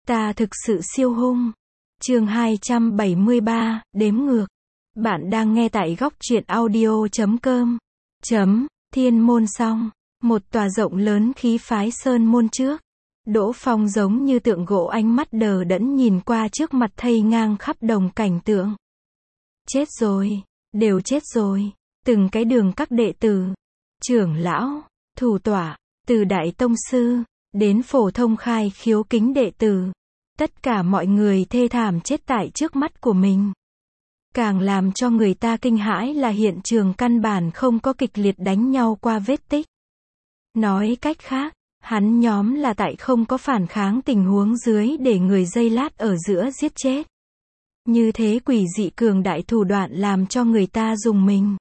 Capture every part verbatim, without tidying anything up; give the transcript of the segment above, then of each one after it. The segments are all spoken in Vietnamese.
Ta thực sự siêu hung. Chương hai trăm bảy mươi ba, đếm ngược. Bạn đang nghe tại góc truyện audio chấm com. Chấm, Thiên môn xong. Một tòa rộng lớn khí phái sơn môn trước. Đỗ Phong giống như tượng gỗ, ánh mắt đờ đẫn nhìn qua trước mặt thây ngang khắp đồng cảnh tượng. Chết rồi, đều chết rồi. Từng cái đường các đệ tử, trưởng lão, thủ tọa, từ đại tông sư, đến phổ thông khai khiếu kính đệ tử. Tất cả mọi người thê thảm chết tại trước mắt của mình. Càng làm cho người ta kinh hãi là hiện trường căn bản không có kịch liệt đánh nhau qua vết tích. Nói cách khác, hắn nhóm là tại không có phản kháng tình huống dưới để người dây lát ở giữa giết chết. Như thế quỷ dị cường đại thủ đoạn làm cho người ta rùng mình.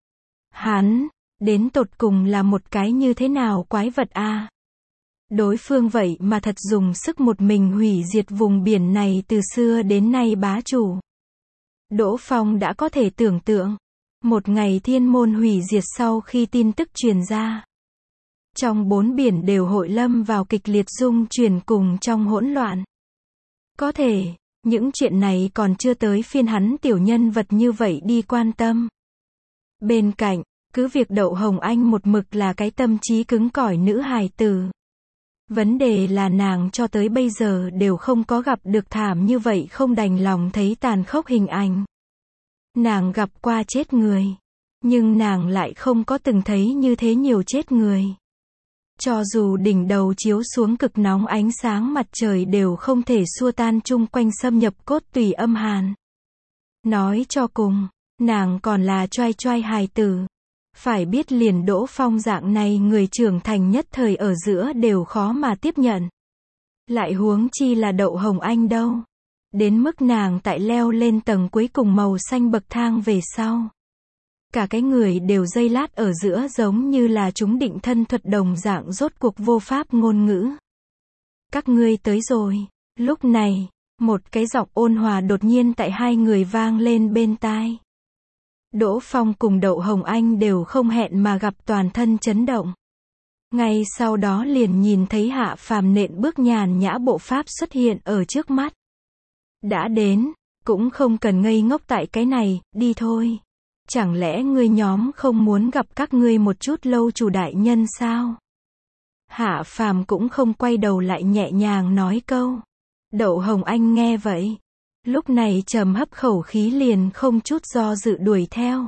Hắn, đến tột cùng là một cái như thế nào quái vật a? À? Đối phương vậy mà thật dùng sức một mình hủy diệt vùng biển này từ xưa đến nay bá chủ. Đỗ Phong đã có thể tưởng tượng, một ngày thiên môn hủy diệt sau khi tin tức truyền ra. Trong bốn biển đều hội lâm vào kịch liệt rung chuyển cùng trong hỗn loạn. Có thể, những chuyện này còn chưa tới phiên hắn tiểu nhân vật như vậy đi quan tâm. Bên cạnh, cứ việc Đậu Hồng Anh một mực là cái tâm trí cứng cỏi nữ hài tử. Vấn đề là nàng cho tới bây giờ đều không có gặp được thảm như vậy, không đành lòng thấy tàn khốc hình ảnh. Nàng gặp qua chết người, nhưng nàng lại không có từng thấy như thế nhiều chết người. Cho dù đỉnh đầu chiếu xuống cực nóng ánh sáng mặt trời đều không thể xua tan chung quanh xâm nhập cốt tủy âm hàn. Nói cho cùng, nàng còn là choai choai hài tử. Phải biết liền Đỗ Phong dạng này người trưởng thành nhất thời ở giữa đều khó mà tiếp nhận. Lại huống chi là Đậu Hồng Anh đâu. Đến mức nàng tại leo lên tầng cuối cùng màu xanh bậc thang về sau. Cả cái người đều dây lát ở giữa giống như là chúng định thân thuật đồng dạng, rốt cuộc vô pháp ngôn ngữ. Các ngươi tới rồi. Lúc này, một cái giọng ôn hòa đột nhiên tại hai người vang lên bên tai. Đỗ Phong cùng Đậu Hồng Anh đều không hẹn mà gặp toàn thân chấn động. Ngay sau đó liền nhìn thấy Hạ Phàm nện bước nhàn nhã bộ pháp xuất hiện ở trước mắt. Đã đến, cũng không cần ngây ngốc tại cái này, đi thôi. Chẳng lẽ ngươi nhóm không muốn gặp các ngươi một chút lâu chủ đại nhân sao? Hạ Phàm cũng không quay đầu lại nhẹ nhàng nói câu. Đậu Hồng Anh nghe vậy, lúc này trầm hấp khẩu khí liền không chút do dự đuổi theo.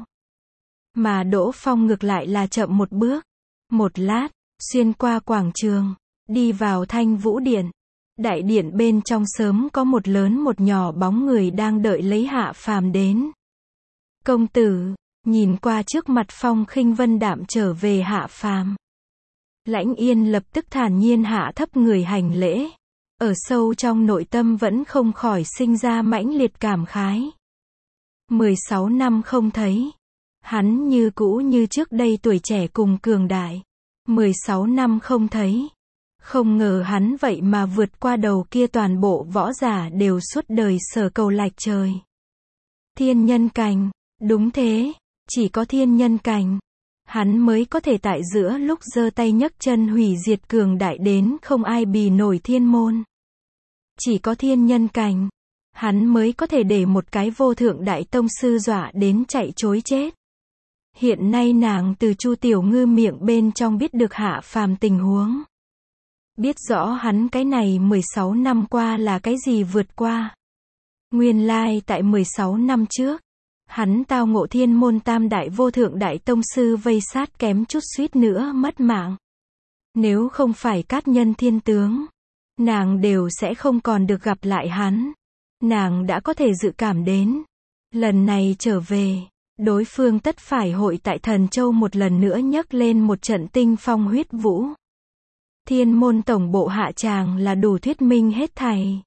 Mà Đỗ Phong ngược lại là chậm một bước. Một lát, xuyên qua quảng trường, đi vào Thanh Vũ Điện. Đại điện bên trong sớm có một lớn một nhỏ bóng người đang đợi lấy Hạ Phàm đến. Công tử, nhìn qua trước mặt phong khinh vân đạm trở về Hạ Phàm. Lãnh Yên lập tức thản nhiên hạ thấp người hành lễ. Ở sâu trong nội tâm vẫn không khỏi sinh ra mãnh liệt cảm khái. mười sáu năm không thấy. Hắn như cũ như trước đây tuổi trẻ cùng cường đại. mười sáu năm không thấy. Không ngờ hắn vậy mà vượt qua đầu kia toàn bộ võ giả đều suốt đời sở cầu lạch trời. Thiên nhân cảnh, đúng thế, chỉ có thiên nhân cảnh. Hắn mới có thể tại giữa lúc giơ tay nhấc chân hủy diệt cường đại đến không ai bì nổi thiên môn. Chỉ có thiên nhân cảnh, hắn mới có thể để một cái vô thượng đại tông sư dọa đến chạy chối chết. Hiện nay nàng từ Chu Tiểu Ngư miệng bên trong biết được Hạ Phàm tình huống. Biết rõ hắn cái này mười sáu năm qua là cái gì vượt qua. Nguyên lai tại mười sáu năm trước, hắn tao ngộ thiên môn tam đại vô thượng đại tông sư vây sát kém chút suýt nữa mất mạng. Nếu không phải cát nhân thiên tướng, nàng đều sẽ không còn được gặp lại hắn. Nàng đã có thể dự cảm đến, lần này trở về, đối phương tất phải hội tại Thần Châu một lần nữa nhấc lên một trận tinh phong huyết vũ. Thiên môn tổng bộ hạ tràng là đủ thuyết minh hết thảy.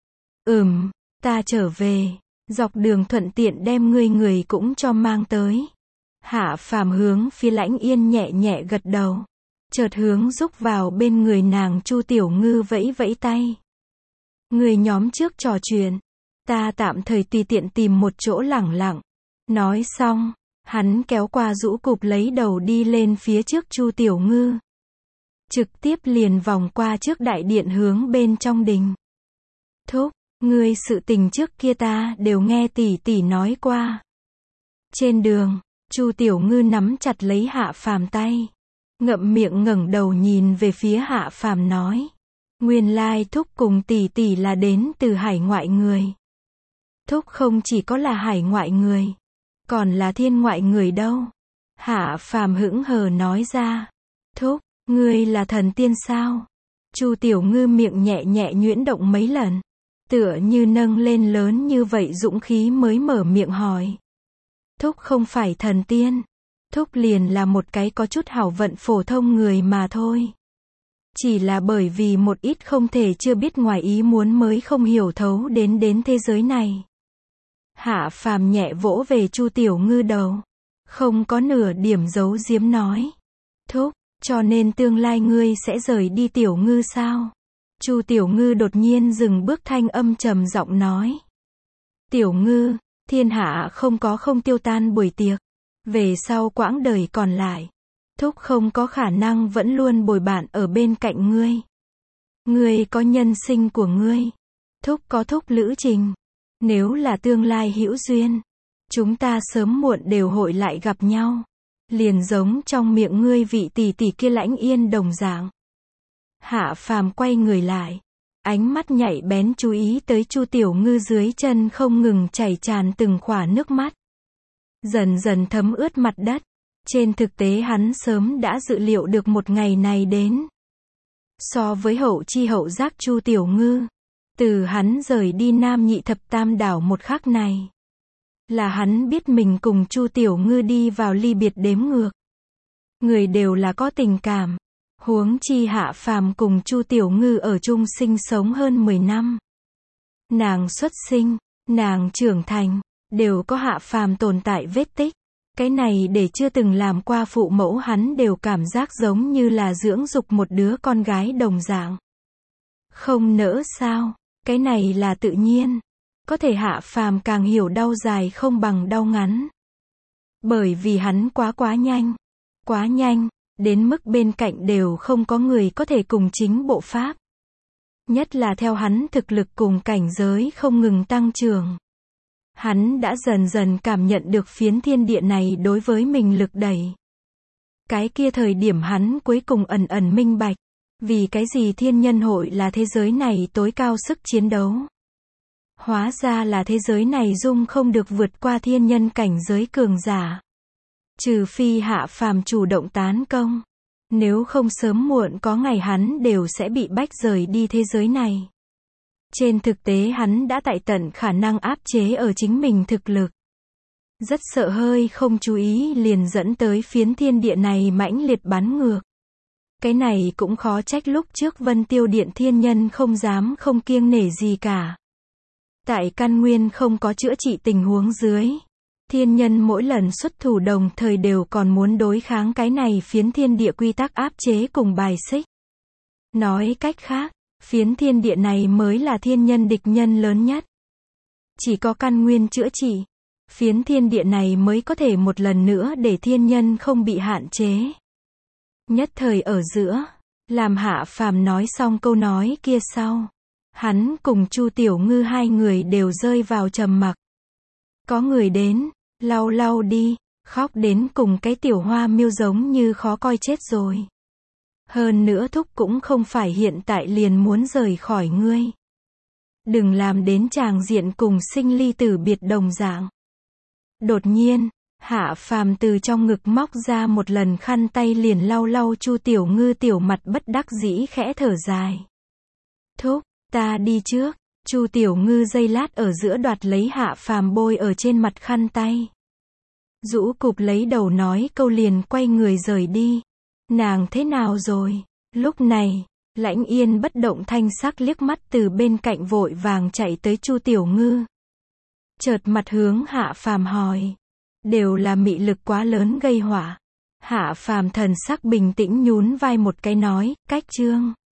Ừm, ta trở về, dọc đường thuận tiện đem ngươi người cũng cho mang tới. Hạ Phàm hướng phía Lãnh Yên nhẹ nhẹ gật đầu. Chợt hướng rúc vào bên người nàng Chu Tiểu Ngư vẫy vẫy tay. Người nhóm trước trò chuyện, ta tạm thời tùy tiện tìm một chỗ lẳng lặng. Nói xong, hắn kéo qua rũ cụp lấy đầu đi lên phía trước Chu Tiểu Ngư. Trực tiếp liền vòng qua trước đại điện hướng bên trong đình. Thúc, ngươi sự tình trước kia ta đều nghe tỷ tỷ nói qua. Trên đường, Chu Tiểu Ngư nắm chặt lấy Hạ Phàm tay, ngậm miệng ngẩng đầu nhìn về phía Hạ Phàm nói. Nguyên lai Thúc cùng tỷ tỷ là đến từ hải ngoại người. Thúc không chỉ có là hải ngoại người, còn là thiên ngoại người đâu. Hạ Phàm hững hờ nói ra. Thúc, ngươi là thần tiên sao? Chu Tiểu Ngư miệng nhẹ nhẹ nhuyễn động mấy lần, tựa như nâng lên lớn như vậy dũng khí mới mở miệng hỏi. Thúc không phải thần tiên. Thúc liền là một cái có chút hảo vận phổ thông người mà thôi. Chỉ là bởi vì một ít không thể chưa biết ngoài ý muốn mới không hiểu thấu đến đến thế giới này. Hạ Phàm nhẹ vỗ về Chu Tiểu Ngư đầu, không có nửa điểm giấu giếm nói. Thúc, cho nên tương lai ngươi sẽ rời đi Tiểu Ngư sao? Chu Tiểu Ngư đột nhiên dừng bước, thanh âm trầm giọng nói. Tiểu Ngư, thiên hạ không có không tiêu tan buổi tiệc. Về sau quãng đời còn lại, Thúc không có khả năng vẫn luôn bồi bạn ở bên cạnh ngươi. Ngươi có nhân sinh của ngươi. Thúc có Thúc lữ trình. Nếu là tương lai hữu duyên, chúng ta sớm muộn đều hội lại gặp nhau. Liền giống trong miệng ngươi vị tỷ tỷ kia Lãnh Yên đồng dạng. Hạ Phàm quay người lại, ánh mắt nhạy bén chú ý tới Chu Tiểu Ngư dưới chân không ngừng chảy tràn từng khỏa nước mắt, dần dần thấm ướt mặt đất. Trên thực tế hắn sớm đã dự liệu được một ngày này đến. So với hậu chi hậu giác Chu Tiểu Ngư, từ hắn rời đi Nam Nhị Thập Tam đảo một khắc này, là hắn biết mình cùng Chu Tiểu Ngư đi vào ly biệt đếm ngược. Người đều là có tình cảm, huống chi Hạ Phàm cùng Chu Tiểu Ngư ở chung sinh sống hơn mười năm. Nàng xuất sinh, nàng trưởng thành, đều có Hạ Phàm tồn tại vết tích. Cái này để chưa từng làm qua phụ mẫu hắn đều cảm giác giống như là dưỡng dục một đứa con gái đồng dạng. Không nỡ sao? Cái này là tự nhiên. Có thể Hạ Phàm càng hiểu đau dài không bằng đau ngắn. Bởi vì hắn quá quá nhanh. Quá nhanh, đến mức bên cạnh đều không có người có thể cùng chính bộ pháp. Nhất là theo hắn thực lực cùng cảnh giới không ngừng tăng trưởng. Hắn đã dần dần cảm nhận được phiến thiên địa này đối với mình lực đẩy. Cái kia thời điểm hắn cuối cùng ẩn ẩn minh bạch. Vì cái gì thiên nhân hội là thế giới này tối cao sức chiến đấu. Hóa ra là thế giới này dung không được vượt qua thiên nhân cảnh giới cường giả. Trừ phi Hạ Phàm chủ động tán công. Nếu không sớm muộn có ngày hắn đều sẽ bị bách rời đi thế giới này. Trên thực tế hắn đã tại tận khả năng áp chế ở chính mình thực lực. Rất sợ hơi không chú ý liền dẫn tới phiến thiên địa này mãnh liệt bắn ngược. Cái này cũng khó trách lúc trước Vân Tiêu Điện thiên nhân không dám không kiêng nể gì cả. Tại căn nguyên không có chữa trị tình huống dưới, thiên nhân mỗi lần xuất thủ đồng thời đều còn muốn đối kháng cái này phiến thiên địa quy tắc áp chế cùng bài xích. Nói cách khác, phiến thiên địa này mới là thiên nhân địch nhân lớn nhất. Chỉ có căn nguyên chữa trị, phiến thiên địa này mới có thể một lần nữa để thiên nhân không bị hạn chế. Nhất thời ở giữa, làm Hạ Phàm nói xong câu nói kia sau, hắn cùng Chu Tiểu Ngư hai người đều rơi vào trầm mặc. Có người đến, lau lau đi, khóc đến cùng cái tiểu hoa miêu giống như khó coi chết rồi. Hơn nữa Thúc cũng không phải hiện tại liền muốn rời khỏi ngươi. Đừng làm đến tràng diện cùng sinh ly tử biệt đồng dạng. Đột nhiên, Hạ Phàm từ trong ngực móc ra một lần khăn tay liền lau lau Chu Tiểu Ngư tiểu mặt bất đắc dĩ khẽ thở dài. Thúc, ta đi trước. Chu Tiểu Ngư giây lát ở giữa đoạt lấy Hạ Phàm bôi ở trên mặt khăn tay. Rũ cụp lấy đầu nói câu liền quay người rời đi. Nàng thế nào rồi? Lúc này, Lãnh Yên bất động thanh sắc liếc mắt từ bên cạnh vội vàng chạy tới Chu Tiểu Ngư. Chợt mặt hướng Hạ Phàm hỏi. Đều là mị lực quá lớn gây họa. Hạ Phàm thần sắc bình tĩnh nhún vai một cái nói, cách trương.